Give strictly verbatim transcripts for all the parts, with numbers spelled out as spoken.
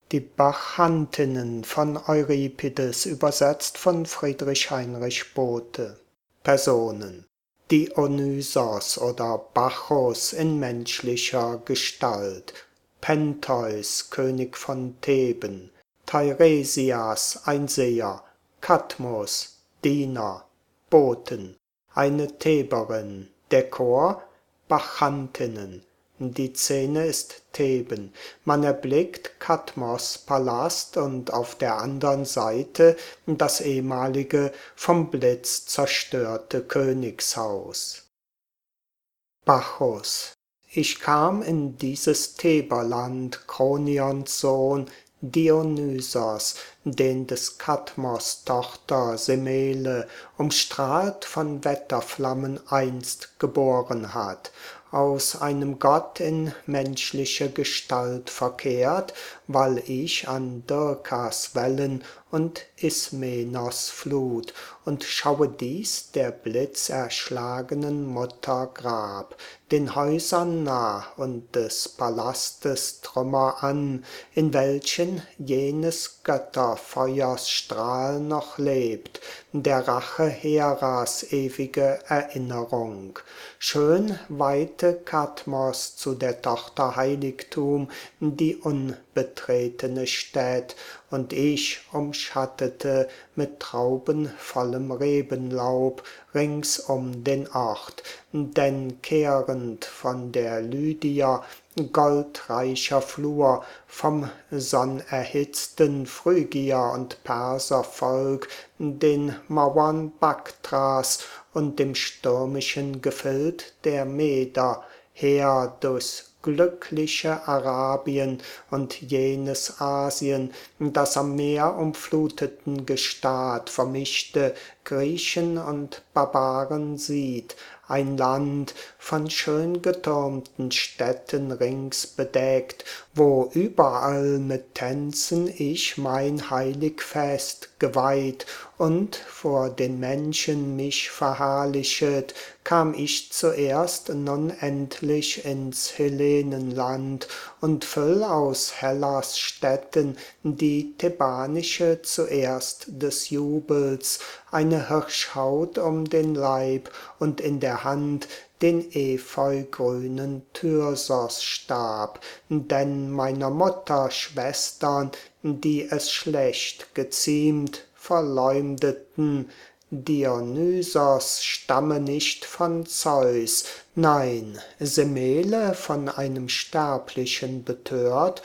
Die Bacchantinnen von Euripides, übersetzt von Friedrich Heinrich Bothe. Personen: Dionysos oder Bacchus in menschlicher Gestalt, Pentheus, König von Theben, Teiresias, ein Seher, Kadmos, Diener, Boten, eine Theberin, der Chor, Bacchantinnen. Die Szene ist Theben. Man erblickt Kadmos' Palast und auf der andern Seite das ehemalige, vom Blitz zerstörte Königshaus. Bacchus: Ich kam in dieses Theberland, Kronions Sohn, Dionysos, den des Kadmos Tochter Semele, umstrahlt von Wetterflammen, einst geboren hat, aus einem Gott in menschliche Gestalt verkehrt, weil ich an Dirkas Wellen und Ismenos Flut, und schaue dies der blitzerschlagenen Mutter Grab, den Häusern nah und des Palastes Trümmer an, in welchen jenes Götterfeuers Strahl noch lebt, der Rache Heras ewige Erinnerung. Schön weihte Kadmos zu der Tochter Heiligtum, die unbetretene Städt, und ich umschattete mit traubenvollem Rebenlaub ringsum den Ort, denn kehrend von der Lydier goldreicher Flur, vom sonnerhitzten Phrygier und Perservolk, den Mauern Baktras und dem stürmischen Gefild der Meder, her durchs glückliche Arabien und jenes Asien, das am Meer umfluteten Gestad vermischte Griechen und Barbaren sieht, ein Land von schön getürmten Städten rings bedeckt, wo überall mit Tänzen ich mein heilig Fest geweiht und vor den Menschen mich verherrlichet, kam ich zuerst nun endlich ins Hellenenland und füll aus Hellas Städten die thebanische zuerst des Jubels, eine Hirschhaut um den Leib und in der Hand den epheugrünen Thyrsosstab, denn meiner Mutter Schwestern, die es schlecht geziemt, verleumdeten, Dionysos stamme nicht von Zeus, nein, Semele von einem Sterblichen betört,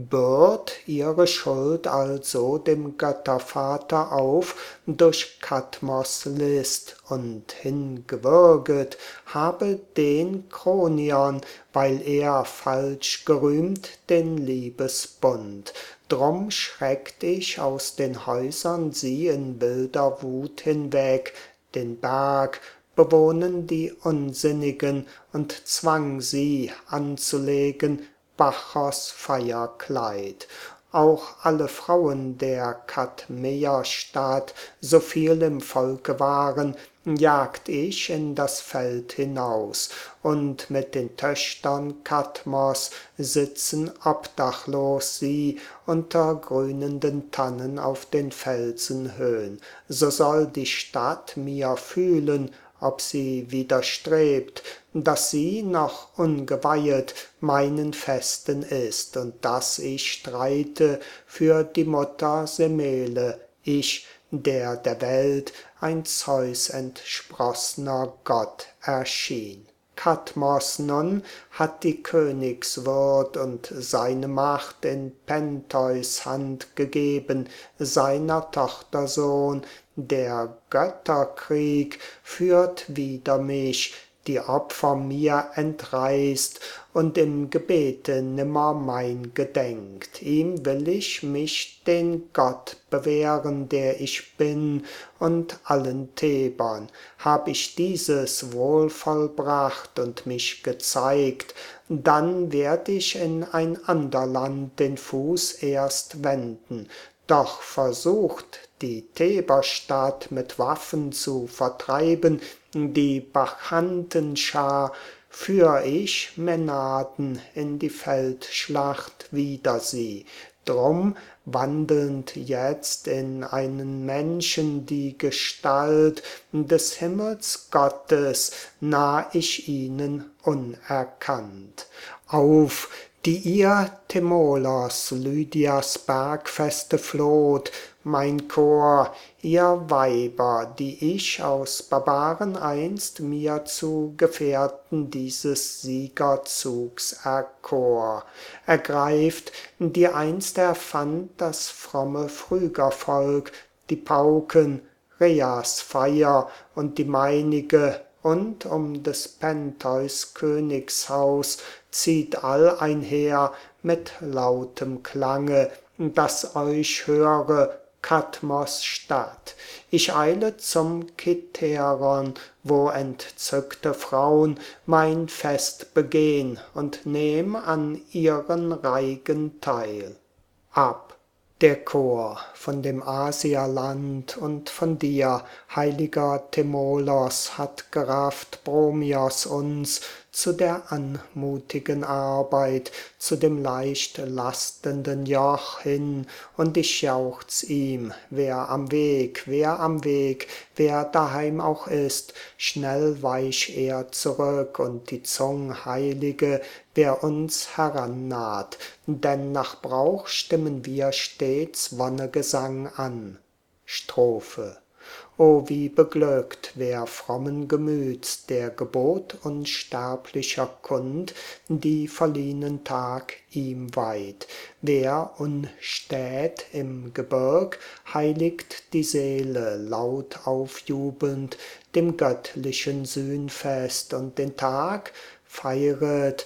bürd ihre Schuld also dem Göttervater auf durch Kadmos List, und hingewürget habe den Kronion, weil er falsch gerühmt den Liebesbund. Drum schreckt ich aus den Häusern sie in wilder Wut hinweg, den Berg bewohnen die Unsinnigen, und zwang sie anzulegen Bacchos Feierkleid. Auch alle Frauen der Kadmeerstadt, so viel im Volke waren, jagt ich in das Feld hinaus, und mit den Töchtern Kadmos sitzen obdachlos sie unter grünenden Tannen auf den Felsenhöhen. So soll die Stadt mir fühlen, ob sie widerstrebt, dass sie noch ungeweihet meinen Festen ist, und dass ich streite für die Mutter Semele, ich, der der Welt ein Zeus entsprossner Gott erschien. Kadmos nun hat die Königswürd und seine Macht in Pentheus Hand gegeben, seiner Tochter Sohn. Der Götterkrieg führt wider mich, die Opfer mir entreißt, und im Gebete nimmer mein gedenkt. Ihm will ich mich den Gott bewähren, der ich bin, und allen Thebern hab ich dieses wohl vollbracht und mich gezeigt, dann werd ich in ein ander Land den Fuß erst wenden. Doch versucht die Theberstadt mit Waffen zu vertreiben, die Bacchantenschar, führ ich Mänaden in die Feldschlacht wider sie. Drum, wandelnd jetzt in einen Menschen die Gestalt des Himmelsgottes, nah ich ihnen unerkannt. Auf, die ihr Timolos, Lydias bergfeste floht, mein Chor, ihr Weiber, die ich aus Barbaren einst mir zu Gefährten dieses Siegerzugs erkor. Ergreift, die einst erfand das fromme Phrygervolk, die Pauken, Rheas Feier und die meinige, und um des Pentheus Königshaus zieht all einher mit lautem Klange, dass euch höre Kadmos Stadt. Ich eile zum Kithäron, wo entzückte Fraun mein Fest begehn und nehm an ihren Reigen teil. Ab! Der Chor von dem Asialand und von dir, heiliger Timolos, hat gerafft Bromios uns zu der anmutigen Arbeit, zu dem leicht lastenden Joch hin, und ich jauchz ihm, wer am Weg, wer am Weg, wer daheim auch ist, schnell weich er zurück, und die Zung heilige, wer uns herannaht, denn nach Brauch stimmen wir stets Wonnegesang an. Strophe. O wie beglückt, wer frommen Gemüts, der Gebot unsterblicher kund, die verliehnen Tag ihm weiht. Wer unstät im Gebirg heiligt die Seele, laut aufjubelnd dem göttlichen Sühnfest, und den Tag feiret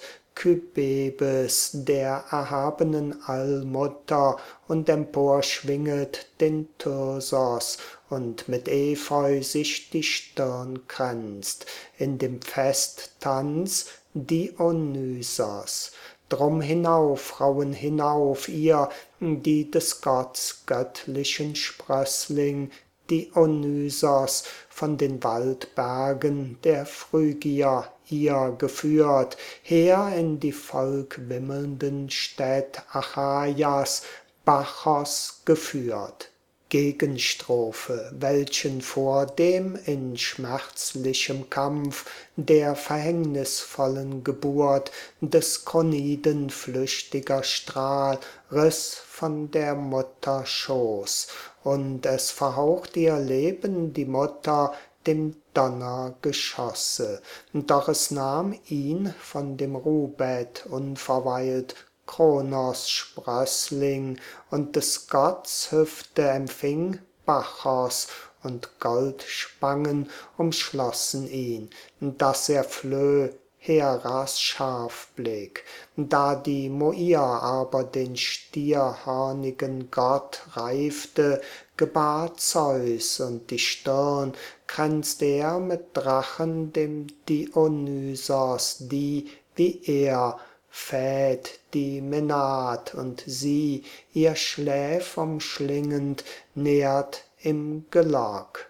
Kybebes, der erhabenen Allmutter, und emporschwinget den Thyrsos, und mit Epheu sich die Stirn kränzt, in dem Festtanz Dionysos. Drum hinauf, Frauen, hinauf, ihr, die des Gotts göttlichen Sprössling Dionysos von den Waldbergen der Phrygier ihr geführt, her in die volkwimmelnden Städt Achaias, Bacchos geführt. Gegenstrophe, welchen vor dem in schmerzlichem Kampf der verhängnisvollen Geburt des Kroniden flüchtiger Strahl riss von der Mutter Schoß, und es verhaucht ihr Leben die Mutter dem Donnergeschosse, doch es nahm ihn von dem Ruhbett unverweilt Kronos Sprössling, und des Gotts Hüfte empfing Bacchos, und Goldspangen umschlossen ihn, dass er flöh, Heras Scharfblick. Da die Moir aber den stierhörnigen Gott reifte, gebar Zeus, und die Stirn kränzt er mit Drachen dem Dionysos, die, wie er, fäd die Menad, und sie, ihr Schläf umschlingend, nährt im Gelag.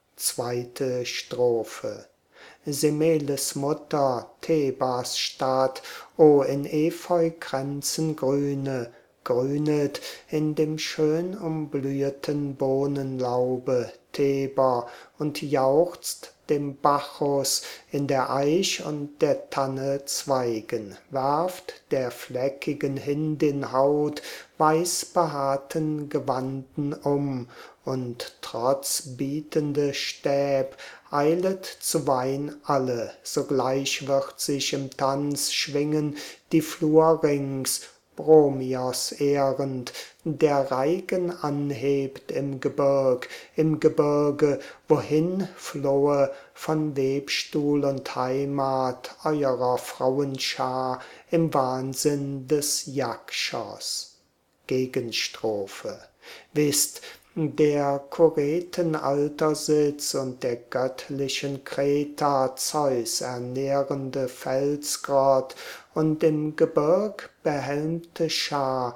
Zweite Strophe. Semeles Mutter, Thebas Stadt, o in Epheukränzen grüne, grünet in dem schön umblüheten Bohnenlaube Theber, und jauchzt dem Bacchus in der Eich und der Tanne Zweigen, werft der fleckigen Hindin Haut weißbehaarten Gewanden um, und trotz bietende Stäb eilet zu Wein alle, sogleich wird sich im Tanz schwingen die Flur rings, Bromios ehrend, der Reigen anhebt im Gebirg, im Gebirge, wohin flohe von Webstuhl und Heimat eurer Frauenschar im Wahnsinn des Yakshos. Gegenstrophe. Wisst, der Kureten Altersitz und der göttlichen Kreta Zeus ernährende Felsgott und im Gebirg behelmte Schar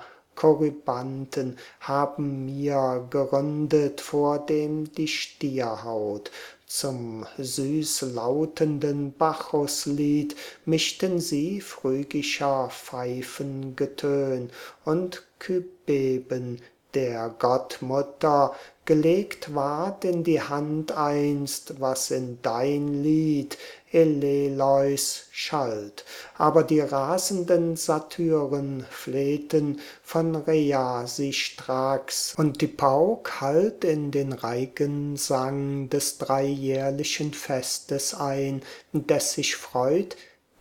Korybanten haben mir gerundet vordem die Stierhaut, zum süß lautenden Bacchuslied mischten sie phrygischer Pfeifen Getön, und Kybeben, der Gottmutter, gelegt ward in die hand einst, was in dein Lied, Eleleus, schallt. Aber die rasenden Satyren flehten von Rhea sie stracks, und die Pauk hallt in den Reigensang des dreijährlichen Festes ein, des sich freut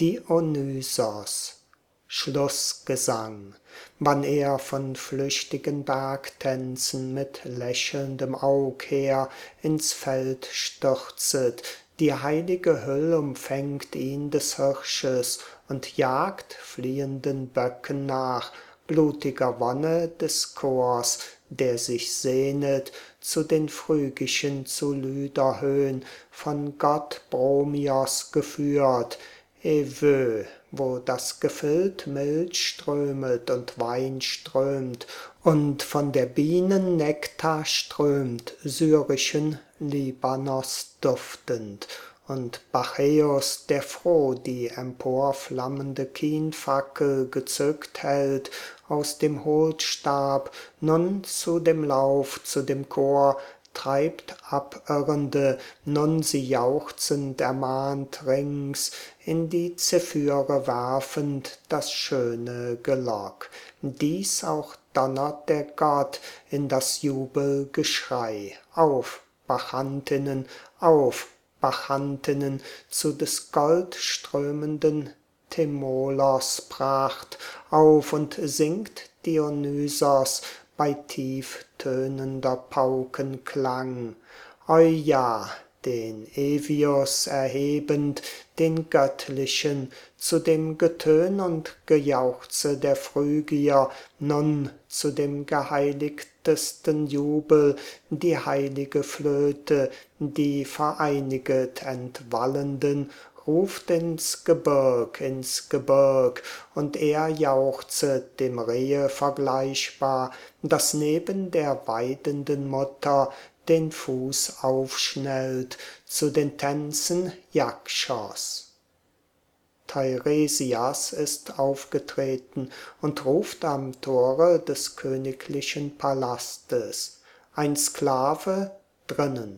Dionysos. Schlussgesang. Wann er von flüchtigen Bergtänzen mit lächelndem Aug her ins Feld stürzet, die heilige Hüll umfängt ihn des Hirsches und jagt fliehenden Böcken nach, blutiger Wonne des Chors, der sich sehnet zu den phrygischen Zulyderhöhn, von Gott Bromios geführt, Evö, wo das Gefild Milch strömet und Wein strömt und von der Bienen Nektar strömt, syrischen Libanos duftend, und Bacchäus, der froh die emporflammende Kienfackel gezückt hält, aus dem Hohlstab nun zu dem Lauf, zu dem Chor, treibt Abirrende, nun sie jauchzend ermahnt rings, in die Zephyre werfend das schöne Gelock. Dies auch donnert der Gott in das Jubelgeschrei. Auf, Bachantinnen, auf, Bachantinnen, zu des goldströmenden Timolos Pracht, auf und singt Dionysos bei tief tönender Paukenklang. Euja, den Evius erhebend, den göttlichen, zu dem Getön und Gejauchze der Phrygier, nun zu dem geheiligtesten Jubel, die heilige Flöte, die vereiniget entwallenden, ruft ins Gebirg, ins Gebirg, und er jauchzet dem Rehe vergleichbar, das neben der weidenden Mutter den Fuß aufschnellt zu den Tänzen Jakschos. Teiresias ist aufgetreten und ruft am Tore des königlichen Palastes. Ein Sklave drinnen.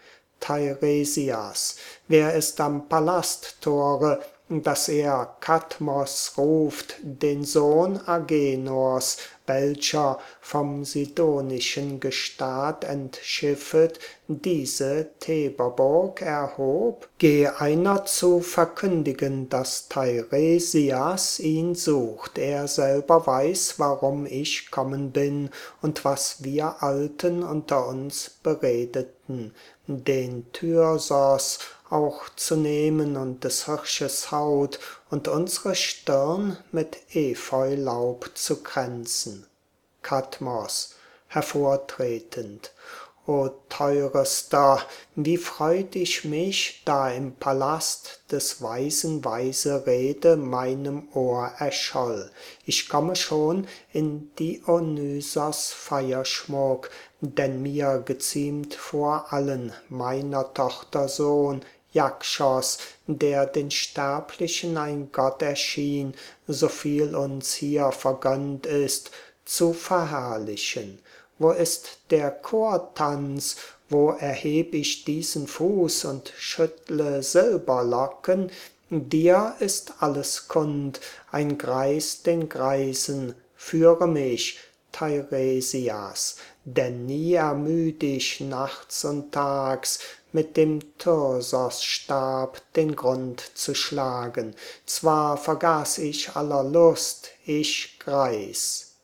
Teiresias, wer ist am Palasttore, dass er Kadmos ruft, den Sohn Agenors, welcher vom sidonischen Gestad entschiffet diese Theberburg erhob? Geh einer zu verkündigen, dass Teiresias ihn sucht. Er selber weiß, warum ich kommen bin und was wir Alten unter uns beredeten, den Thyrsos auch zu nehmen und des Hirsches Haut und unsere Stirn mit Efeulaub zu kränzen. Kadmos, hervortretend: O teurester, wie freut ich mich, da im Palast des Weisen weise Rede meinem Ohr erscholl. Ich komme schon in Dionysos Feierschmuck, denn mir geziemt vor allen meiner Tochter Sohn, Jakschos, der den Sterblichen ein Gott erschien, so viel uns hier vergönnt ist, zu verherrlichen. Wo ist der Chortanz? Wo erheb ich diesen Fuß und schüttle Silberlocken? Dir ist alles kund, ein Greis den Greisen, führe mich, Teiresias, denn nie ermüd ich nachts und tags, mit dem Thyrsosstab den Grund zu schlagen. Zwar vergaß ich aller Lust, ich Greis.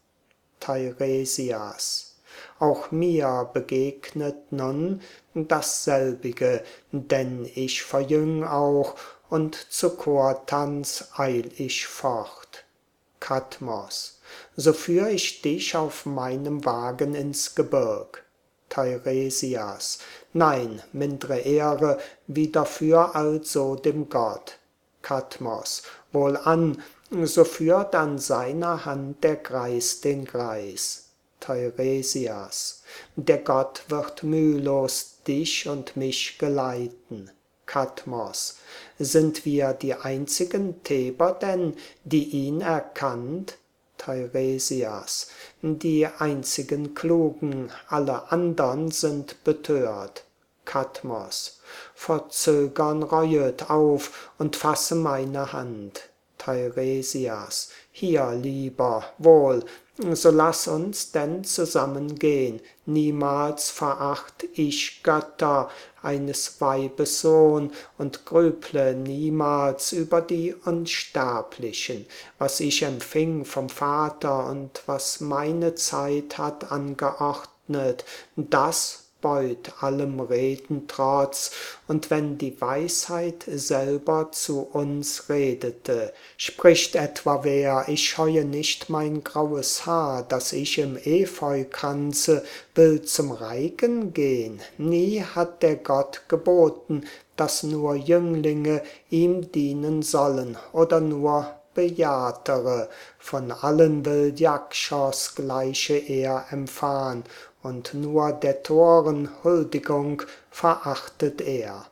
Teiresias, auch mir begegnet nun dasselbige, denn ich verjüng auch, und zu Chortanz eil ich fort. Kadmos, so führ ich dich auf meinem Wagen ins Gebirg. Teiresias, nein, mindre Ehre, wie dafür also dem Gott. Kadmos, wohlan, so führt an seiner Hand der Greis den Greis. Teiresias, der Gott wird mühlos dich und mich geleiten. Kadmos, sind wir die einzigen Theber denn, die ihn erkannt? Teiresias, die einzigen Klugen, alle andern sind betört. Kadmos, vor Zögern reuet auf und fasse meine Hand. Teiresias, hier lieber, wohl, so lass uns denn zusammengehn, niemals veracht ich Götter, eines Weibes Sohn, und grüble niemals über die Unsterblichen, was ich empfing vom Vater und was meine Zeit hat angeordnet, das beut allem Reden trotz, und wenn die Weisheit selber zu uns redete, spricht etwa wer, ich scheue nicht mein graues Haar, das ich im Efeu kranze, will zum Reigen gehn, nie hat der Gott geboten, dass nur Jünglinge ihm dienen sollen, oder nur Bejahrtere, von allen will Yakshas gleiche Ehr empfahn, und nur der Toren Huldigung verachtet er.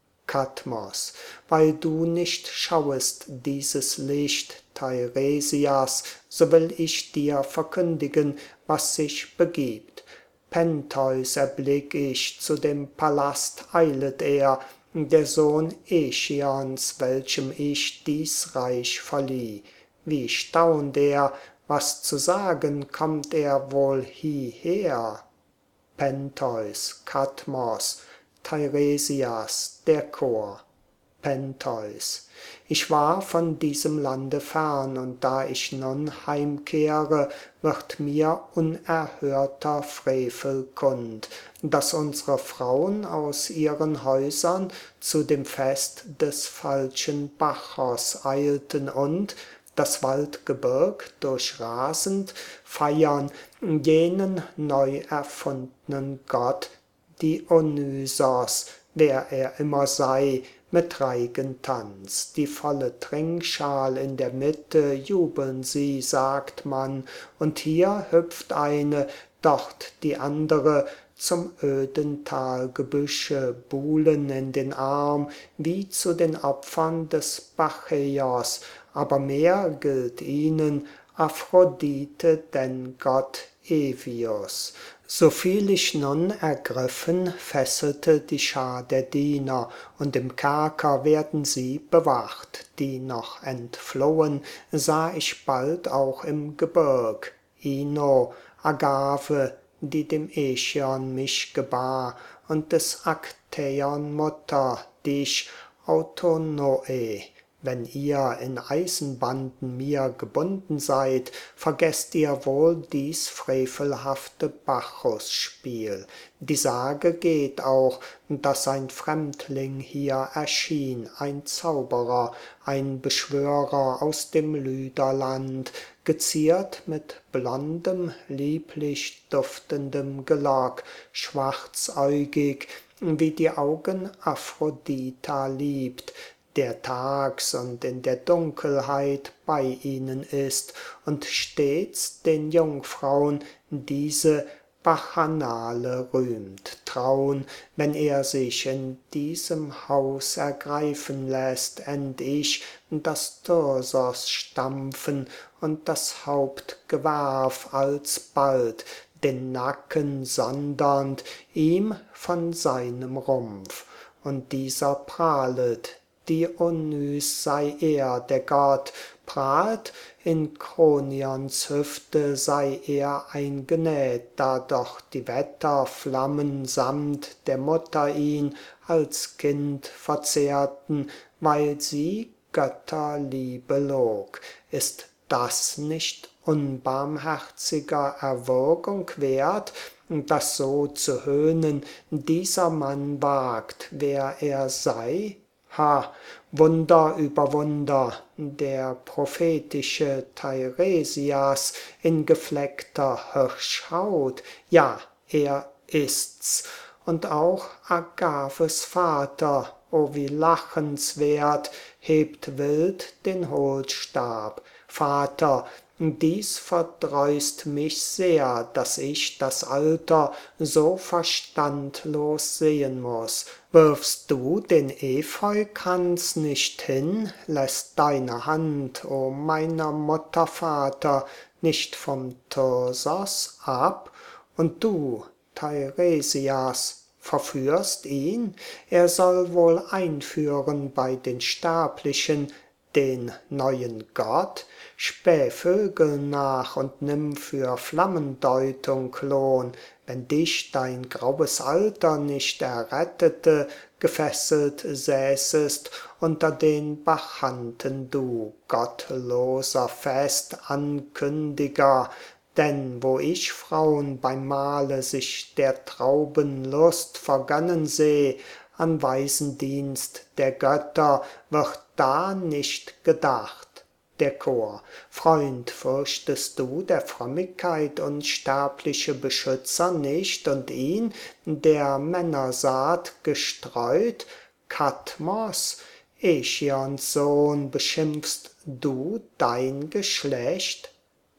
Kadmos, weil du nicht schauest dieses Licht, Teiresias, so will ich dir verkündigen, was sich begibt. Pentheus erblick ich, zu dem Palast eilet er, der Sohn Echions, welchem ich dies Reich verlieh. Wie staunt er, was zu sagen kommt er wohl hieher? Pentheus, Kadmos, Teiresias, der Chor. Pentheus, ich war von diesem Lande fern, und da ich nun heimkehre, wird mir unerhörter Frevel kund, dass unsere Frauen aus ihren Häusern zu dem Fest des falschen Bacchos eilten und, das Waldgebirg durchrasend, feiern jenen neu erfundnen Gott, Dionysos, wer er immer sei, mit Reigentanz. Die volle Trinkschal in der Mitte jubeln sie, sagt man, und hier hüpft eine, dort die andere, zum öden Talgebüsche, buhlen in den Arm, wie zu den Opfern des Baccheios, aber mehr gilt ihnen Aphrodite denn Gott Evius. Soviel ich nun ergriffen, fesselte die Schar der Diener, und im Kerker werden sie bewacht. Die noch entflohen, sah ich bald auch im Gebirg. Ino, Agave, die dem Echion mich gebar, und des Aktäon Mutter, dich, Autonoe. Wenn ihr in Eisenbanden mir gebunden seid, vergesst ihr wohl dies frevelhafte Bacchusspiel. Die Sage geht auch, dass ein Fremdling hier erschien, ein Zauberer, ein Beschwörer aus dem Lyderland, geziert mit blondem, lieblich duftendem Gelock, schwarzäugig, wie die Augen Aphrodita liebt, der tags und in der Dunkelheit bei ihnen ist und stets den Jungfrauen diese Bacchanale rühmt, traun, wenn er sich in diesem Haus ergreifen lässt, end ich das Thyrsos stampfen und das Hauptgewerf alsbald, den Nacken sondernd ihm von seinem Rumpf. Und dieser prahlet, Dionys sei er, der Gott, prahlt, in Kronions Hüfte sei er eingenäht, da doch die Wetterflammen samt der Mutter ihn als Kind verzehrten, weil sie Götterliebe log. Ist das nicht unbarmherziger Erwürgung wert, dass so zu höhnen dieser Mann wagt, wer er sei? Ha, Wunder über Wunder, der prophetische Teiresias in gefleckter Hirschhaut, ja, er ist's, und auch Agaves Vater, o wie lachenswert, hebt wild den Hohlstab. Vater, dies verdrießt mich sehr, daß ich das Alter so verstandlos sehen muß. Wirfst du den Epheunkranz nicht hin, lässt deine Hand, o meiner Mutter Vater, nicht vom Thyrsos ab? Und du, Teiresias, verführst ihn? Er soll wohl einführen bei den Sterblichen den neuen Gott? Späh Vögeln nach und nimm für Flammendeutung Lohn, wenn dich dein graues Alter nicht errettete, gefesselt säßest unter den Bacchanten du, gottloser Festankündiger. Denn wo ich Frauen beim Mahle sich der Trauben Lust vergönnen seh, an Waisendienst der Götter wird da nicht gedacht. Der Chor: Freund, fürchtest du der Frömmigkeit unsterbliche Beschützer nicht und ihn, der Männersaat gestreut? Kadmos, Echions Sohn, beschimpfst du dein Geschlecht?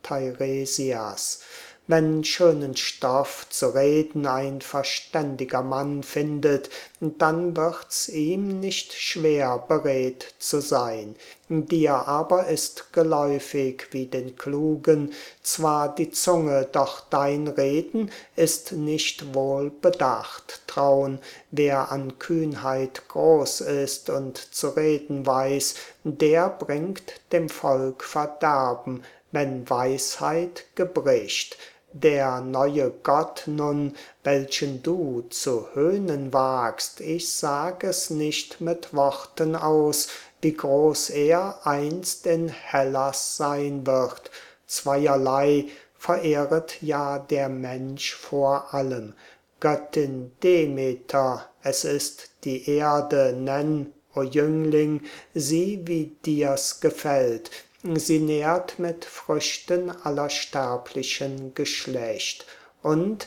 Teiresias: Wenn schönen Stoff zu reden ein verständiger Mann findet, dann wird's ihm nicht schwer, beredt zu sein. Dir aber ist geläufig wie den Klugen zwar die Zunge, doch dein Reden ist nicht wohl bedacht. Traun, wer an Kühnheit groß ist und zu reden weiß, der bringt dem Volk Verderben, wenn Weisheit gebricht. Der neue Gott nun, welchen du zu höhnen wagst, ich sag es nicht mit Worten aus, wie groß er einst in Hellas sein wird. Zweierlei verehret ja der Mensch vor allem. Göttin Demeter, es ist die Erde, nenn, o Jüngling, sie, wie dir's gefällt. Sie nährt mit Früchten aller sterblichen Geschlecht. Und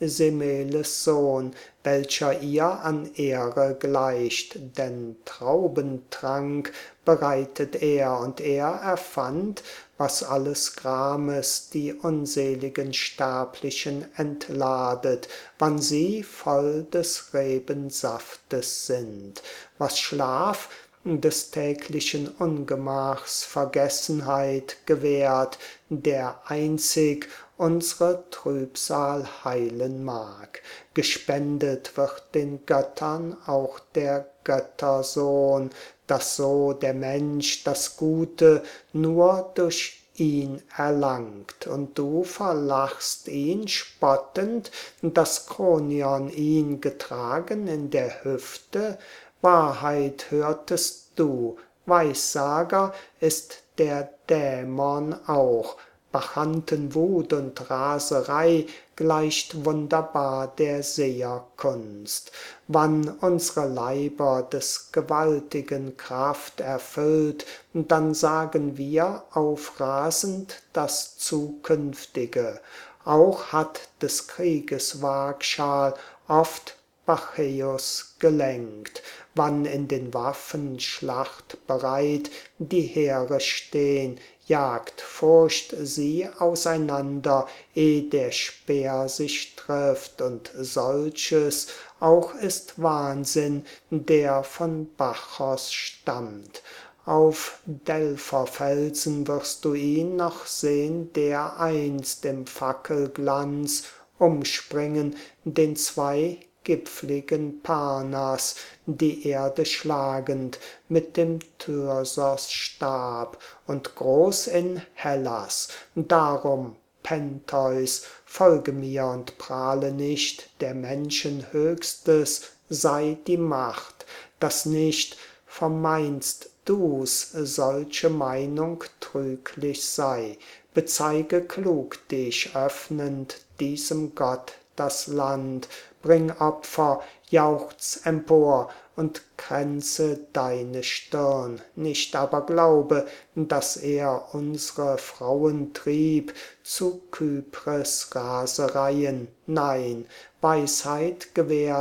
Semeles Sohn, welcher ihr an Ehre gleicht, denn Traubentrank bereitet er, und er erfand, was alles Grames die unseligen Sterblichen entladet, wann sie voll des Rebensaftes sind, was Schlaf des täglichen Ungemachs Vergessenheit gewährt, der einzig unsre Trübsal heilen mag. Gespendet wird den Göttern auch der Göttersohn, dass so der Mensch das Gute nur durch ihn erlangt, und du verlachst ihn spottend, dass Kronion ihn getragen in der Hüfte. Wahrheit hörtest du, Weissager ist der Dämon auch. Bacchantenwut und Raserei gleicht wunderbar der Seherkunst. Wann unsre Leiber des Gewaltigen Kraft erfüllt, dann sagen wir aufrasend das Zukünftige. Auch hat des Krieges Waagschal oft Bacchäus gelenkt, wann in den Waffen schlachtbereit die Heere stehn, jagt Furcht sie auseinander, eh der Speer sich trifft, und solches auch ist Wahnsinn, der von Bacchos stammt. Auf Delpherfelsen wirst du ihn noch sehn, der einst im Fackelglanz umspringen den zwei gipfligen Parnas, die Erde schlagend mit dem Thyrsos Stab, und groß in Hellas. Darum, Pentheus, folge mir und prahle nicht, der Menschen Höchstes sei die Macht, dass nicht vermeinst du's, solche Meinung trüglich sei. Bezeige klug dich, öffnend diesem Gott das Land, bring Opfer, jauchz empor und kränze deine Stirn, nicht aber glaube, dass er unsre Frauen trieb zu Kypres Rasereien. Nein, Weisheit gewährt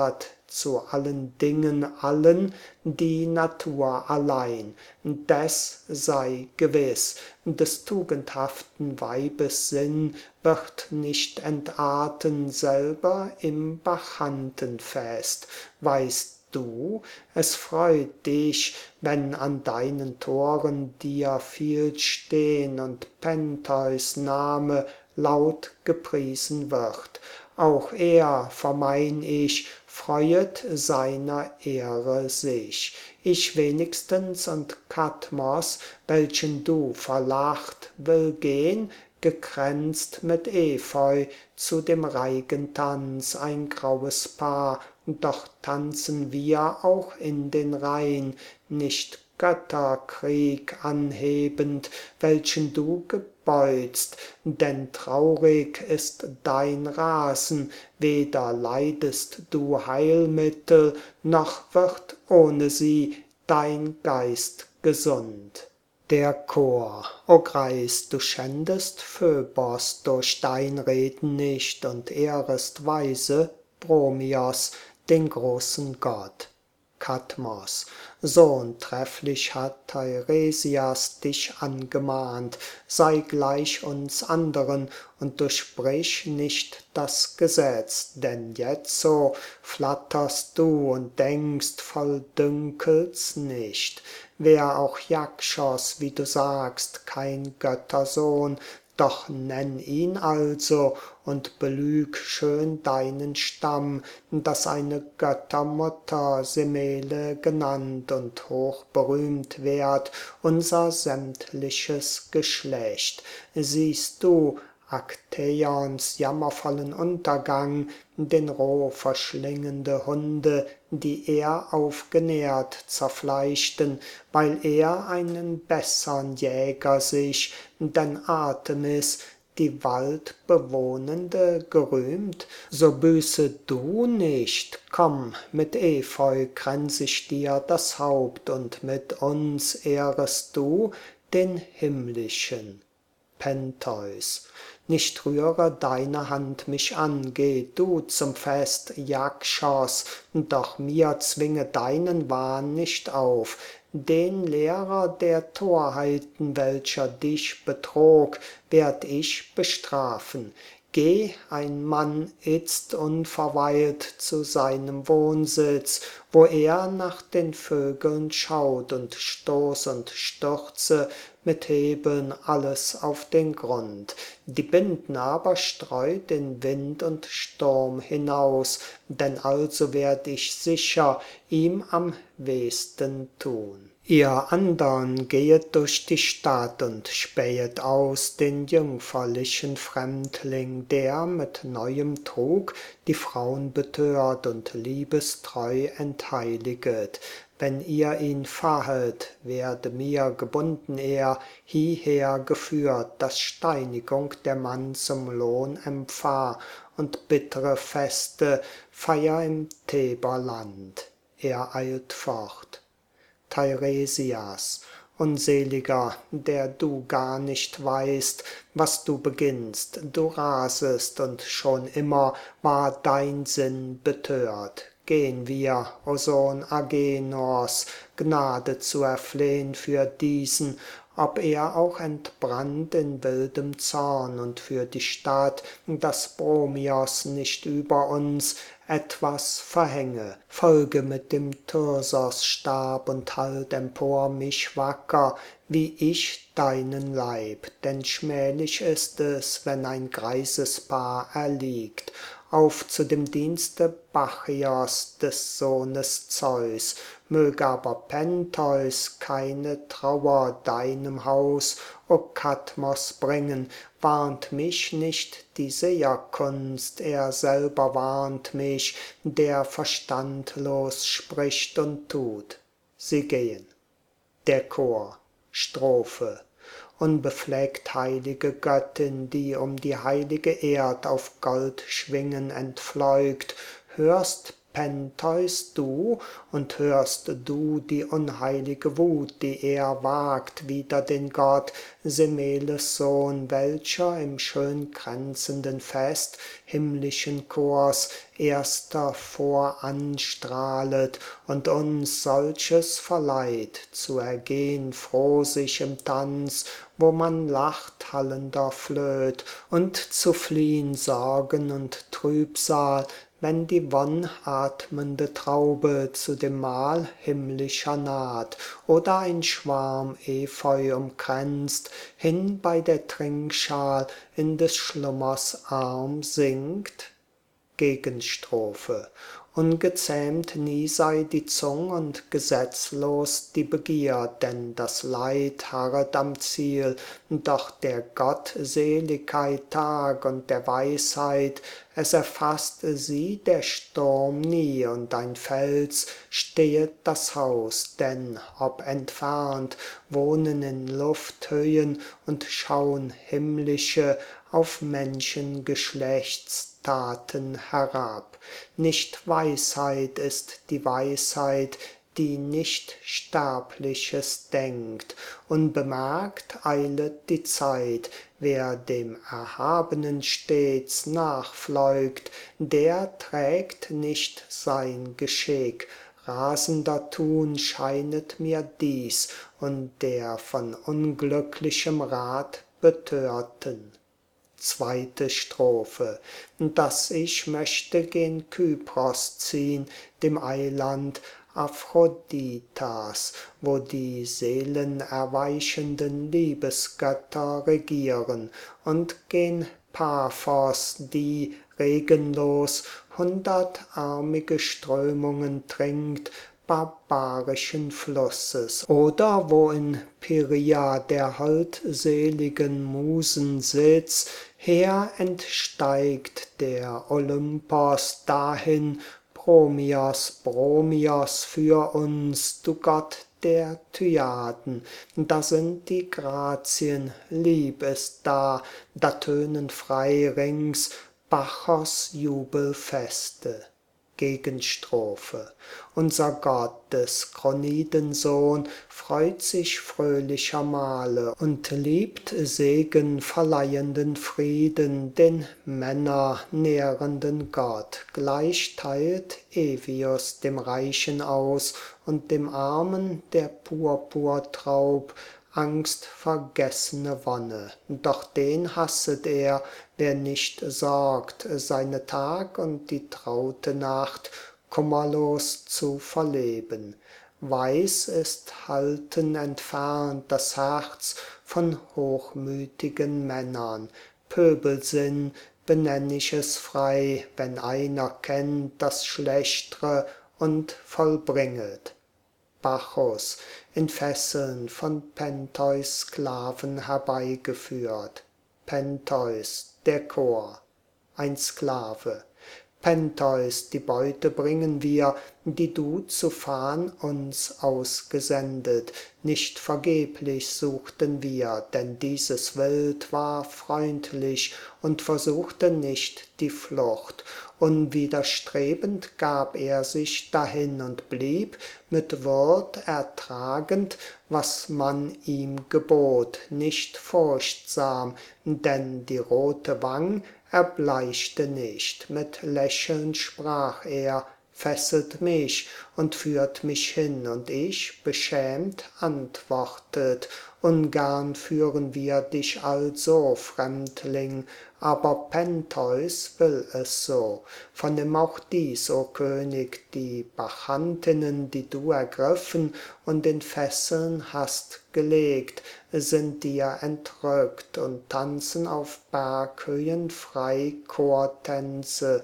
zu allen Dingen allen die Natur allein. Des sei gewiss, des tugendhaften Weibes Sinn wird nicht entarten selber im Bacchantenfest. Weißt du, es freut dich, wenn an deinen Toren dir viel stehn und Pentheus Name laut gepriesen wird. Auch er, vermein ich, freuet seiner Ehre sich. Ich wenigstens und Kadmos, welchen du verlacht, will gehn, gekränzt mit Efeu, zu dem Reigentanz ein graues Paar, doch tanzen wir auch in den Rhein, nicht Götterkrieg anhebend, welchen du gebeutst, denn traurig ist dein Rasen, weder leidest du Heilmittel, noch wird ohne sie dein Geist gesund. Der Chor: O Greis, du schändest Phöbos durch dein Reden nicht und ehrest weise Bromios, den großen Gott. Kadmos: Sohn, trefflich hat Teiresias dich angemahnt, sei gleich uns anderen und durchbrich nicht das Gesetz, denn jetzo flatterst du und denkst voll Dünkels nicht. Wär auch Jakschos, wie du sagst, kein Göttersohn, doch nenn ihn also und belüg schön deinen Stamm, dass eine Göttermutter Semele genannt und hochberühmt werd unser sämtliches Geschlecht. Siehst du Aktäons jammervollen Untergang, den roh verschlingende Hunde, die er aufgenährt, zerfleischten, weil er einen bessern Jäger sich, denn Artemis, die Waldbewohnende, gerühmt? So büße du nicht, komm, mit Efeu kränz ich dir das Haupt, und mit uns ehrest du den Himmlischen. Pentheus: Nicht rühre deine Hand mich an, geh du zum Fest Jakschos, doch mir zwinge deinen Wahn nicht auf. Den Lehrer der Torheiten, welcher dich betrog, werd ich bestrafen. Geh, ein Mann itzt unverweilt zu seinem Wohnsitz, wo er nach den Vögeln schaut, und stoß und stürze mit Hebeln alles auf den Grund. Die Binden aber streut in Wind und Sturm hinaus, denn also werd ich sicher ihm am wehsten tun. Ihr andern gehet durch die Stadt und spähet aus den jüngferlichen Fremdling, der mit neuem Trug die Fraun betört und liebestreu entheiliget. Wenn ihr ihn fahet, werde mir gebunden er, hieher geführt, dass Steinigung der Mann zum Lohn empfahr und bittere Feste feier im Theberland. Er eilt fort. Teiresias: Unseliger, der du gar nicht weißt, was du beginnst, du rasest, und schon immer war dein Sinn betört. Gehn wir, o Sohn Agenors, Gnade zu erflehn für diesen, ob er auch entbrannt in wildem Zorn, und für die Stadt, dass Bromios nicht über uns etwas verhänge. Folge mit dem Thyrsosstab und halt empor mich wacker, wie ich deinen Leib, denn schmählich ist es, wenn ein greises Paar erliegt. Auf zu dem Dienste Bacchios, des Sohnes Zeus, mög aber Pentheus keine Trauer deinem Haus, o Kadmos, bringen, warnt mich nicht die Seherkunst, er selber warnt mich, der verstandlos spricht und tut. Sie gehen. Der Chor: Strophe. Unbefleckt heilige Göttin, die um die heilige Erd auf Goldschwingen entfleugt, hörst Pentheus, du, und hörst du die unheilige Wut, die er wagt wider den Gott, Semeles Sohn, welcher im schön kränzenden Fest himmlischen Chors erster voranstrahlet und uns solches verleiht, zu ergehn froh sich im Tanz, wo man lacht, hallender flöht, und zu fliehn Sorgen und Trübsal, wenn die wonnatmende Traube zu dem Mahl himmlischer naht, oder ein Schwarm Efeu umkränzt, hin bei der Trinkschal in des Schlummers Arm sinkt? Gegenstrophe. Ungezähmt nie sei die Zung und gesetzlos die Begier, denn das Leid harret am Ziel, doch der Gottseligkeit Tag und der Weisheit, es erfasst sie der Sturm nie, und ein Fels stehet das Haus, denn ob entfernt, wohnen in Lufthöhen und schaun himmlische auf Menschengeschlechtstaten herab. Nicht Weisheit ist die Weisheit, die nicht Sterbliches denkt. Unbemerkt eilet die Zeit, wer dem Erhabenen stets nachfleugt, der trägt nicht sein Geschick. Rasender tun scheinet mir dies, und der von unglücklichem Rat betörten. Zweite Strophe. Dass ich möchte gen Kypros ziehn, dem Eiland Aphroditas, wo die seelenerweichenden Liebesgötter regieren, und gen Paphos, die regenlos hundertarmige Strömungen trinkt, barbarischen Flusses, oder wo in Pieria der holdseligen Musen Sitz, her entsteigt der Olympos dahin, Bromios, Bromios für uns, du Gott der Tyaden, da sind die Grazien, lieb ist da, da tönen frei rings Bacchos Jubelfeste. Gegenstrophe. Unser Gott des Kroniden Sohn freut sich fröhlicher Male und liebt Segen verleihenden Frieden, den Männer nährenden Gott. Gleich teilt Evius dem Reichen aus und dem Armen der Purpurtraub, angstvergessene Wonne. Doch den hasset er, wer nicht sorgt, seine Tag und die traute Nacht kummerlos zu verleben. Weiß ist halten entfernt das Herz von hochmütigen Männern. Pöbelsinn benenn ich es frei, wenn einer kennt das Schlechtre und vollbringet. Bacchus, in Fesseln von Pentheus Sklaven herbeigeführt. Pentheus, der Chor, ein Sklave. Pentheus, die Beute bringen wir, die du zu fahen uns ausgesendet. Nicht vergeblich suchten wir, denn dieses Wild war freundlich und versuchte nicht die Flucht. Unwiderstrebend gab er sich dahin und blieb mit Würd ertragend, was man ihm gebot, nicht furchtsam, denn die rote Wang erbleichte nicht. Mit Lächeln sprach er: Fesselt mich und führt mich hin, und ich, beschämt, antwortet: Ungern führen wir dich also, Fremdling, aber Pentheus will es so. Vernimm auch dies, o König, die Bachantinnen, die du ergriffen und in Fesseln hast gelegt, sind dir entrückt und tanzen auf Berghöhen frei Chortänze,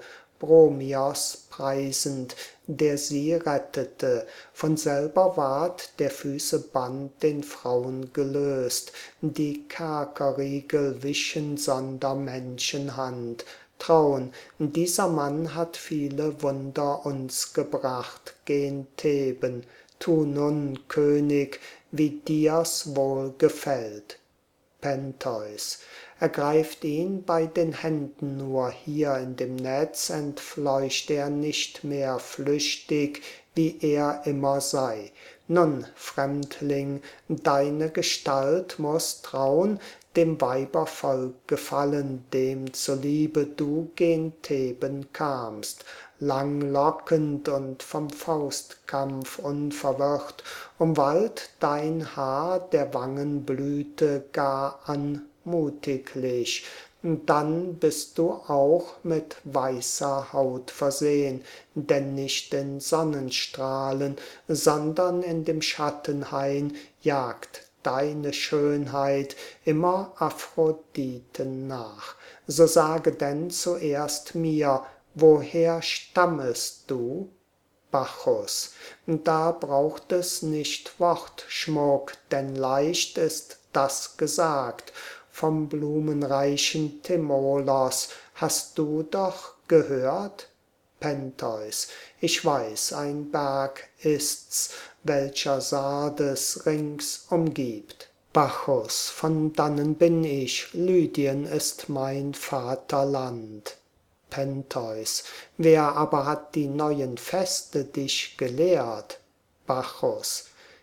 Bromios preisend, der sie rettete. Von selber ward der Füße Band den Frauen gelöst, die Kerkerriegel wichen sonder Menschenhand. Traun, dieser Mann hat viele Wunder uns gebracht gen Theben. Tu nun, König, wie dir's wohl gefällt. Pentheus. Ergreift ihn bei den Händen nur, hier in dem Netz entfleucht er nicht mehr flüchtig, wie er immer sei. Nun, Fremdling, deine Gestalt muß traun, dem Weibervolk gefallen, dem zuliebe du gen Theben kamst, langlockend und vom Faustkampf unverwirrt, umwallt dein Haar der Wangenblüte gar anmutiglich, dann bist du auch mit weißer Haut versehn, denn nicht in Sonnenstrahlen, sondern in dem Schattenhain jagt deine Schönheit immer Aphroditen nach. So sage denn zuerst mir, woher stammest du? Bacchus. Da braucht es nicht Wortschmuck, denn leicht ist das gesagt. Vom blumenreichen Timolos hast du doch gehört? Pentheus. Ich weiß, ein Berg ist's, welcher Sardes rings umgibt. Bacchus. Von dannen bin ich, Lydien ist mein Vaterland. Pentheus. Wer aber hat die neuen Feste dich gelehrt? Bacchus.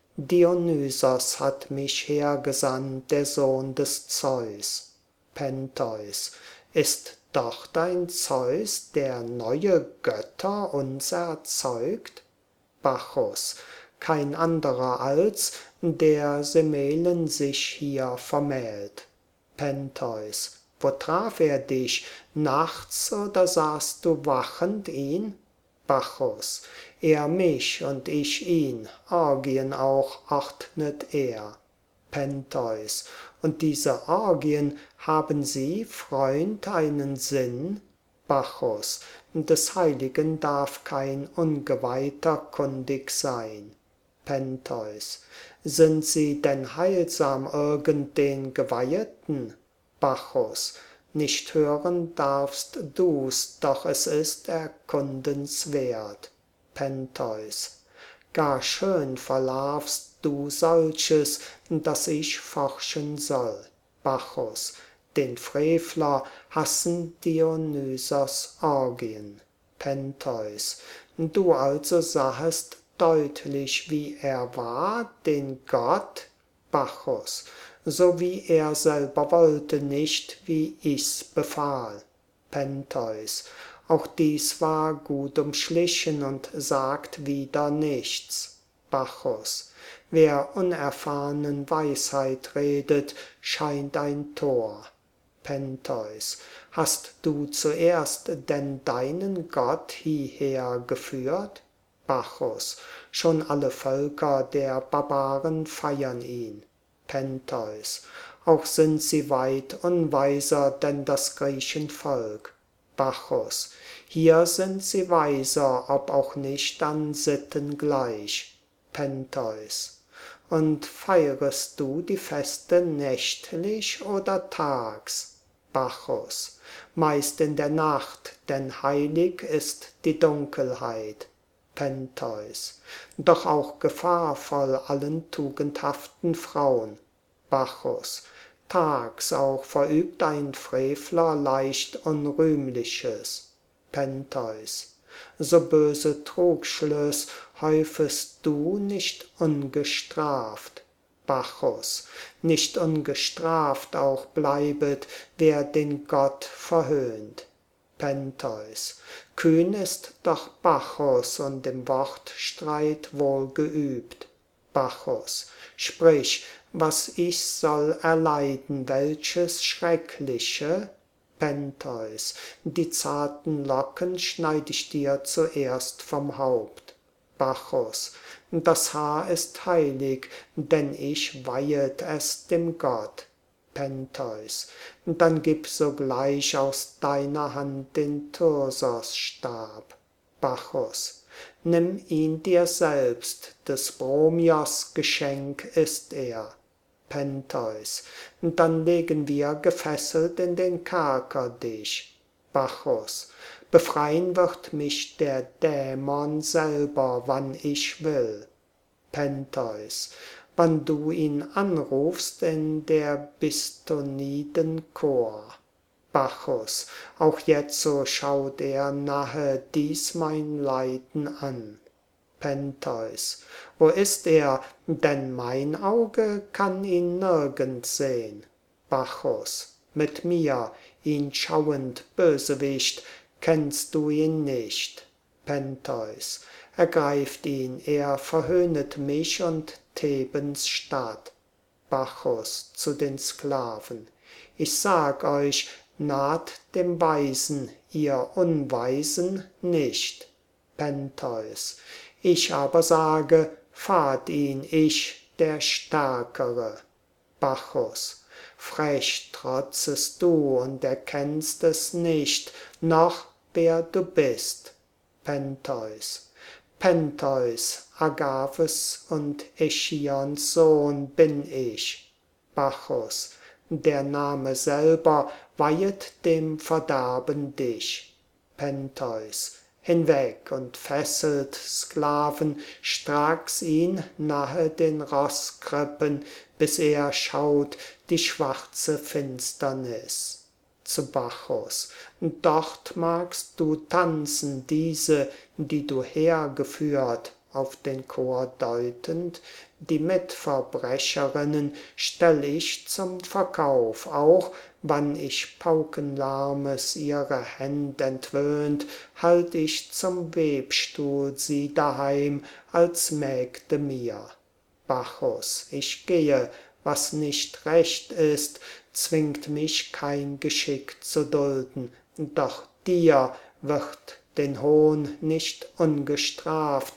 Dionysos hat mich hergesandt, der Sohn des Zeus. Pentheus. Ist doch dein Zeus, der neue Götter uns erzeugt? Bacchus. Kein anderer als, der Semelen sich hier vermählt. Pentheus. Wo traf er dich? Nachts oder sahst du wachend ihn? Bacchus. Er mich und ich ihn, Orgien auch ordnet er. Pentheus. Und diese Orgien, haben sie, Freund, einen Sinn? Bacchus. Des Heiligen darf kein Ungeweihter kundig sein. Pentheus. Sind sie denn heilsam irgend den Geweiheten? Bacchus. Nicht hören darfst du's, doch es ist erkundenswert. Pentheus. Gar schön verlarvst du solches, dass ich forschen soll. Bacchus. Den Frevler hassen Dionysos Orgien. Pentheus. Du also sahest deutlich, wie er war, den Gott? Bacchus. So wie er selber wollte nicht, wie ich's befahl. Pentheus. Auch dies war gut umschlichen und sagt wieder nichts. Bacchus. Wer unerfahrnen Weisheit redet, scheint ein Tor. Pentheus. Hast du zuerst denn deinen Gott hieher geführt? Bacchus. Schon alle Völker der Barbaren feiern ihn. Pentheus. Auch sind sie weit unweiser denn das Griechenvolk. Bacchus. Hier sind sie weiser, ob auch nicht an Sitten gleich. Pentheus. Und feierest du die Feste nächtlich oder tags? Bacchus. Meist in der Nacht, denn heilig ist die Dunkelheit. Pentheus. Doch auch gefahrvoll allen tugendhaften Frauen. Bacchus. Tags auch verübt ein Frevler leicht Unrühmliches. Pentheus. So böse Trugschluss häufest du nicht ungestraft. Bacchus. Nicht ungestraft auch bleibet, wer den Gott verhöhnt. Pentheus. Kühn ist doch Bacchus und im Wortstreit wohl geübt. Bacchus. Sprich, was ich soll erleiden, welches Schreckliche? Pentheus. Die zarten Locken schneid ich dir zuerst vom Haupt. Bacchus. Das Haar ist heilig, denn ich weihet es dem Gott. Pentheus. Dann gib sogleich aus deiner Hand den Thyrsos-Stab. Bacchus. Nimm ihn dir selbst, des Bromios Geschenk ist er. Pentheus. Dann legen wir gefesselt in den Kerker dich. Bacchus. Befrein wird mich der Dämon selber, wann ich will. Pentheus. wann du ihn anrufst in der Bistoniden Chor. Bacchus, auch jetzo schaut er nahe dies mein Leiden an. Pentheus, wo ist er, denn mein Auge kann ihn nirgends sehn. Bacchus, mit mir, ihn schauend, Bösewicht, kennst du ihn nicht. Pentheus, ergreift ihn, er verhöhnet mich und Thebens Stadt. Bacchus zu den Sklaven, ich sag euch, naht dem Weisen, ihr Unweisen nicht. Pentheus, ich aber sage, fahrt ihn, ich, der Stärkere. Bacchus, frech trotzest du und erkennst es nicht, noch wer du bist. Pentheus, Pentheus, Agaves und Echions Sohn bin ich. Bacchus, der Name selber weihet dem Verderben dich. Pentheus, hinweg und fesselt Sklaven, stracks ihn nahe den Roßkrippen, bis er schaut die schwarze Finsternis. Zu Bacchus, dort magst du tanzen, diese, die du hergeführt, auf den Chor deutend, die Mitverbrecherinnen stell ich zum Verkauf, auch wann ich Paukenlärmes ihre Händ entwöhnt, halt ich zum Webstuhl sie daheim als Mägde mir. Bacchus, ich gehe, was nicht recht ist, zwingt mich kein Geschick zu dulden, doch dir wird den Hohn nicht ungestraft,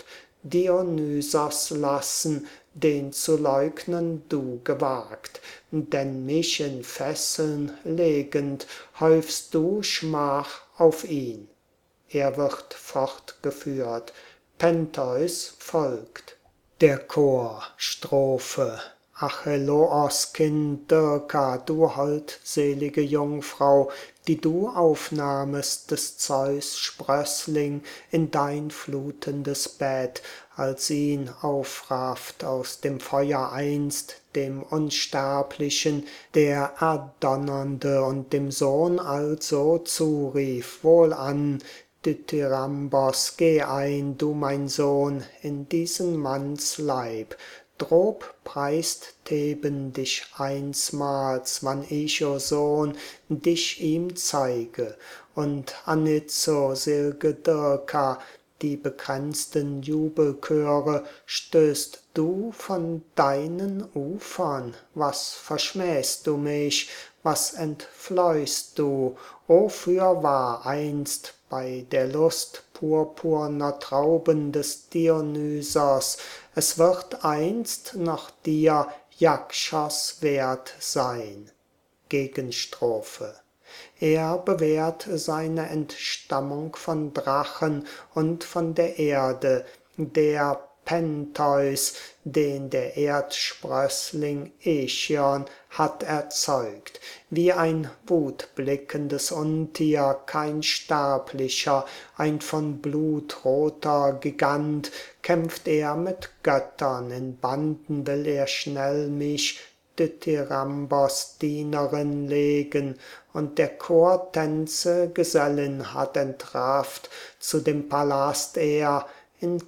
Dionysos lassen, den zu leugnen du gewagt, denn mich in Fesseln legend häufst du Schmach auf ihn. Er wird fortgeführt, Pentheus folgt. Der Chor, Strophe. Acheloos Kind Dirka, du holdselige Jungfrau, die du aufnahmest des Zeus Sprössling in dein flutendes Bett, als ihn aufrafft aus dem Feuer einst, dem Unsterblichen, der Erdonnernde, und dem Sohn also zurief, wohlan, Dithyrambos, geh ein, du mein Sohn, in diesen Manns Leib. Drob preist Theben dich einsmals, wann ich, o Sohn, dich ihm zeige, und Anitzo, sel'ge Dirka, die bekränzten Jubelchöre, stößt du von deinen Ufern, was verschmähst du mich, was entfleuchst du, o fürwahr einst bei der Lust purpurner Trauben des Dionysos, es wird einst noch dir Yakshas wert sein. Gegenstrophe. Er bewährt seine Entstammung von Drachen und von der Erde, der Pentheus, den der Erdsprössling Echion hat erzeugt. Wie ein wutblickendes Untier, kein Sterblicher, ein von Blut roter Gigant, kämpft er mit Göttern, in Banden will er schnell mich, Dithyrambos Dienerin, legen, und der Chor Tänze Gesellin hat entrafft, zu dem Palast er, in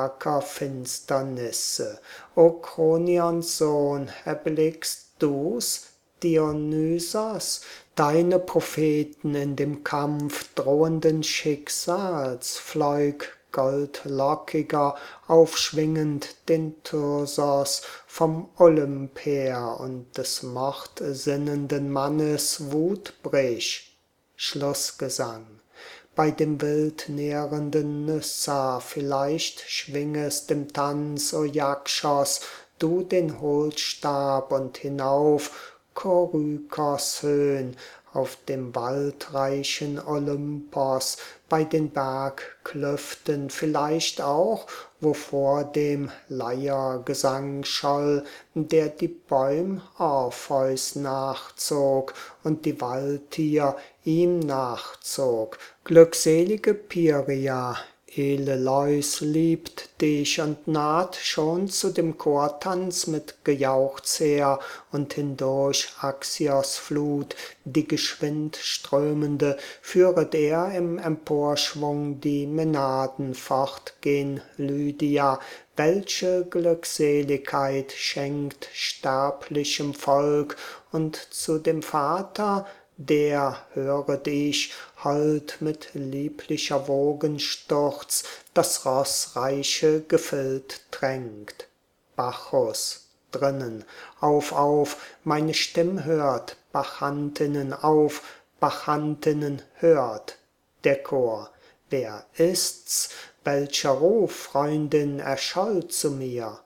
Kerkerfinsternisse. O Kronions Sohn, erblickst du's, Dionysos, deine Propheten in dem Kampf drohenden Schicksals, fleug goldlockiger, aufschwingend den Thyrsos vom Olymp her, und des mordsinnenden Mannes Wut brich. Schlussgesang. Bei dem wild nährenden Nyssa vielleicht schwingest im Tanz, o Yakshas, du den Hohlstab, und hinauf Korykos Höhen, auf dem waldreichen Olympos, bei den Bergklüften vielleicht auch, wo vor dem Leiergesang scholl, der die Bäum Orpheus nachzog und die Waldtier ihm nachzog. Glückselige Pieria, Eleleus liebt dich und naht schon zu dem Chortanz mit Gejauchz her, und hindurch Axios Flut, die geschwind strömende, führet er im Emporschwung die Mänaden fort gen Lydia. Welche Glückseligkeit schenkt sterblichem Volk, und zu dem Vater, der, höret ich, hold mit lieblicher Wogensturz das Ross reiche Gefild tränkt. Bacchus, drinnen, auf, auf, meine Stimm hört, Bachantinnen, auf, Bachantinnen, hört. Der Chor, wer ist's? Welcher Ruf, Freundin, erscholl zu mir?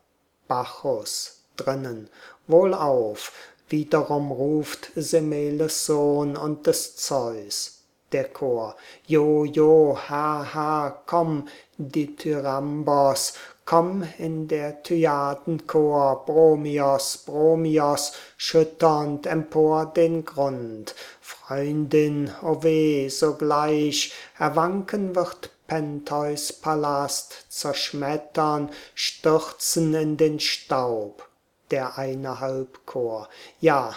Bacchus, drinnen, wohlauf, wiederum ruft Semeles Sohn und des Zeus. Der Chor, jo, jo, ha, ha, komm, Dithyrambos, komm in der Thyaden Chor, Bromios, Bromios, schütternd empor den Grund. Freundin, o weh, sogleich erwanken wird Pentheus Palast, zerschmettern, stürzen in den Staub. Der eine Halbchor, ja,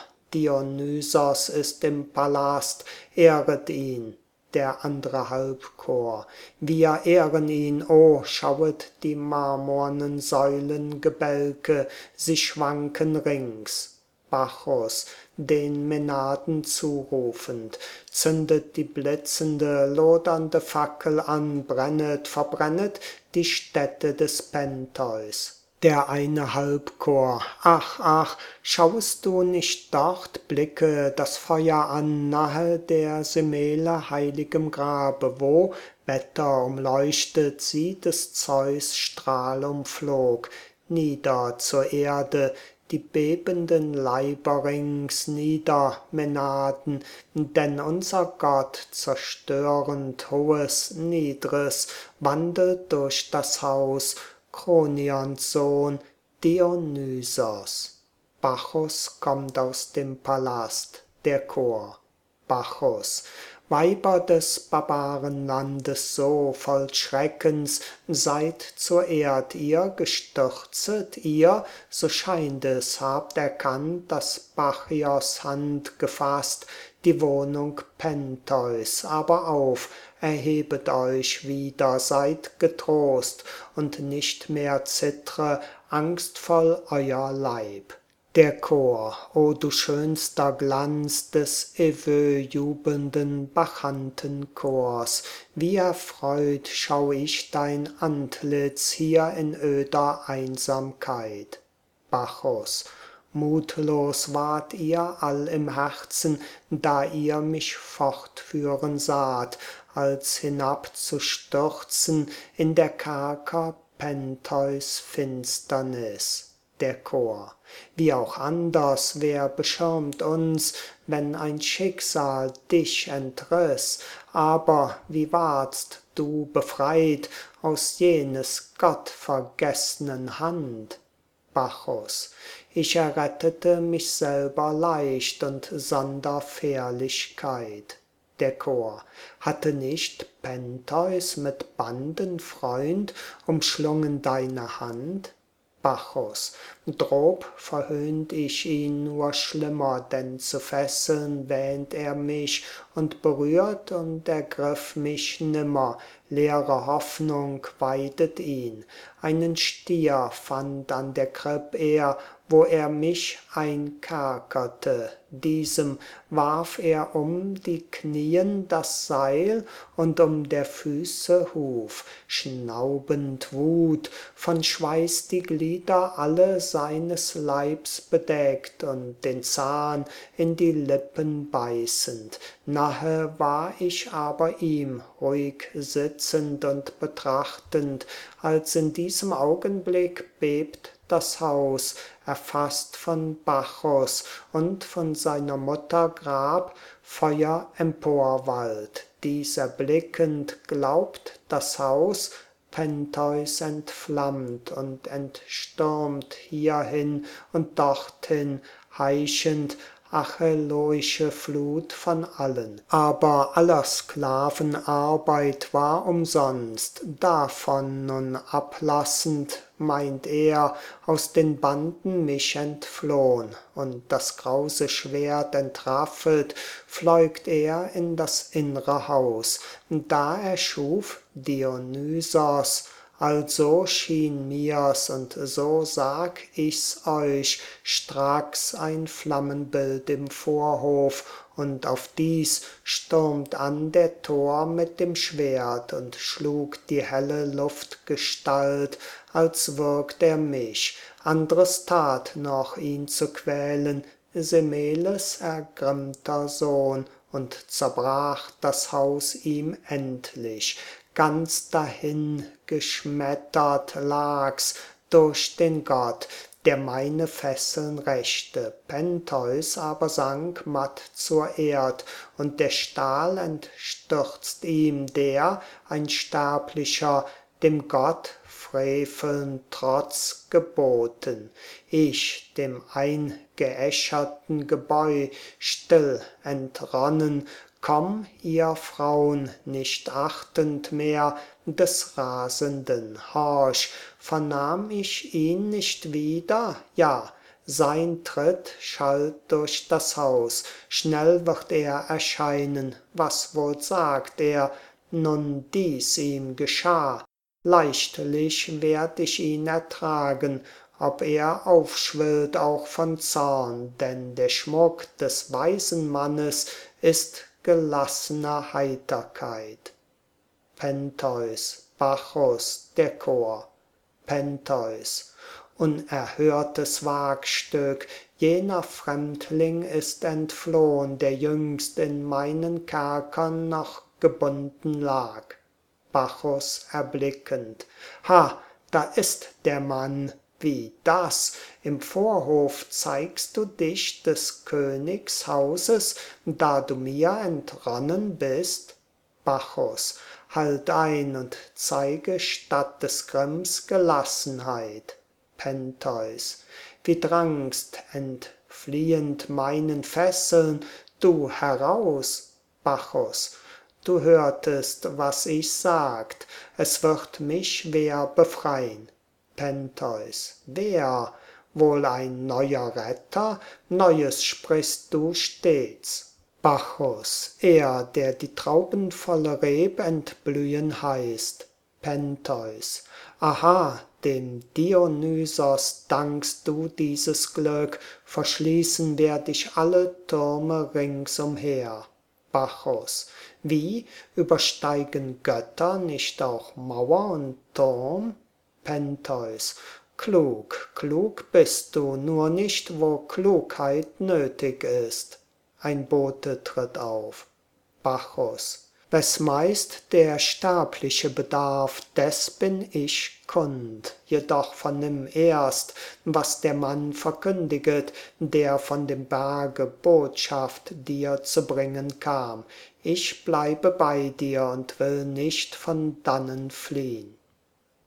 Dionysos ist im Palast, ehret ihn. Der andere Halbchor, wir ehren ihn, o, schauet die marmornen Säulengebälke, sie schwanken rings. Bacchus, den Mänaden zurufend, zündet die blitzende, lodernde Fackel an, brennet, verbrennet die Stätte des Pentheus. Der eine Halbchor, ach, ach, schauest du nicht dort, blicke das Feuer an, nahe der Semele heiligem Grabe, wo, wetterumleuchtet, sie des Zeus Strahl umflog, nieder zur Erde, die bebenden Leiber rings, nieder, Mänaden, denn unser Gott, zerstörend hohes, niedres, wandelt durch das Haus, Kronions Sohn, Dionysos. Bacchus kommt aus dem Palast, der Chor. Bacchus, Weiber des Barbarenlandes, so voll Schreckens, seid zur Erd ihr gestürzet, ihr, so scheint es, habt erkannt, dass Bacchios Hand gefasst, die Wohnung Pentheus, aber auf, erhebet euch wieder, seid getrost, und nicht mehr zittre angstvoll euer Leib. Der Chor, o du schönster Glanz des Evoe jubelnden Bachantenchors, wie erfreut schau ich dein Antlitz hier in öder Einsamkeit. Bacchus, mutlos wart ihr all im Herzen, da ihr mich fortführen saht, als hinabzustürzen in der Kerker Pentheus Finsternis. Der Chor, wie auch anders, wer beschirmt uns, wenn ein Schicksal dich entriss, aber wie wardst du befreit aus jenes gottvergessnen Hand? Bacchus, ich errettete mich selber leicht und sonder Fährlichkeit. Der Chor, hatte nicht Pentheus mit Banden Freund umschlungen deine Hand? Bacchus, drob verhöhnt ich ihn nur schlimmer, denn zu fesseln wähnt er mich, und berührt und ergriff mich nimmer, leere Hoffnung weidet ihn. Einen Stier fand an der Kripp er, wo er mich einkerkerte, diesem warf er um die Knien das Seil und um der Füße Huf, schnaubend Wut, von Schweiß die Glieder alle seines Leibs bedeckt und den Zahn in die Lippen beißend. Nahe war ich aber ihm, ruhig sitzend und betrachtend, als in diesem Augenblick bebt das Haus, erfasst von Bacchus, und von seiner Mutter Grab Feuer emporwallt. Dies erblickend glaubt das Haus, Pentheus entflammt und entstürmt hierhin und dorthin, heischend, acheloische Flut von allen. Aber aller Sklavenarbeit war umsonst, davon nun ablassend, meint er, aus den Banden mich entflohn, und das grause Schwert entraffelt, fleugт er in das innre Haus, da erschuf Dionysos. Also schien mir's, und so sag ich's euch, stracks ein Flammenbild im Vorhof, und auf dies stürmt an der Tor mit dem Schwert und schlug die helle Luftgestalt, als würgt er mich. Andres tat noch, ihn zu quälen, Semeles ergrimmter Sohn, und zerbrach das Haus ihm endlich. Ganz dahingeschmettert lag's durch den Gott, der meine Fesseln rächte. Pentheus aber sank matt zur Erd, und der Stahl entstürzt ihm, der, ein Sterblicher, dem Gott Freveln Trotz geboten. Ich, dem eingeäscherten Gebäu, still entronnen, komm, ihr Fraun, nicht achtend mehr des rasenden. Horch, vernahm ich ihn nicht wieder? Ja, sein Tritt schallt durch das Haus, schnell wird er erscheinen. Was wohl sagt er, nun dies ihm geschah? Leichtlich werd ich ihn ertragen, ob er aufschwillt auch von Zorn, denn der Schmuck des weisen Mannes ist gelassener Heiterkeit. Pentheus, Bacchus, der Chor. Pentheus, unerhörtes Wagstück, jener Fremdling ist entflohn, der jüngst in meinen Kerkern noch gebunden lag. Bacchus erblickend, ha, da ist der Mann, wie das, im Vorhof zeigst du dich des Königs Hauses, da du mir entronnen bist? Bacchus, halt ein und zeige statt des Grimms Gelassenheit. Pentheus, wie drangst, entfliehend meinen Fesseln, du heraus? Bacchus, du hörtest, was ich sagt, es wird mich wer befrein. Pentheus, wer? Wohl ein neuer Retter? Neues sprichst du stets. Bacchus, er, der die traubenvolle Reb entblühen heißt. Pentheus, aha, dem Dionysos dankst du dieses Glück, verschließen werd ich alle Türme ringsumher. Bacchus, wie, übersteigen Götter nicht auch Mauer und Turm? Pentheus, klug, klug bist du, nur nicht, wo Klugheit nötig ist. Ein Bote tritt auf. Bacchus, wes meist der sterbliche bedarf, des bin ich kund. Jedoch vernimm erst, was der Mann verkündiget, der von dem Berge Botschaft dir zu bringen kam. Ich bleibe bei dir und will nicht von dannen fliehn.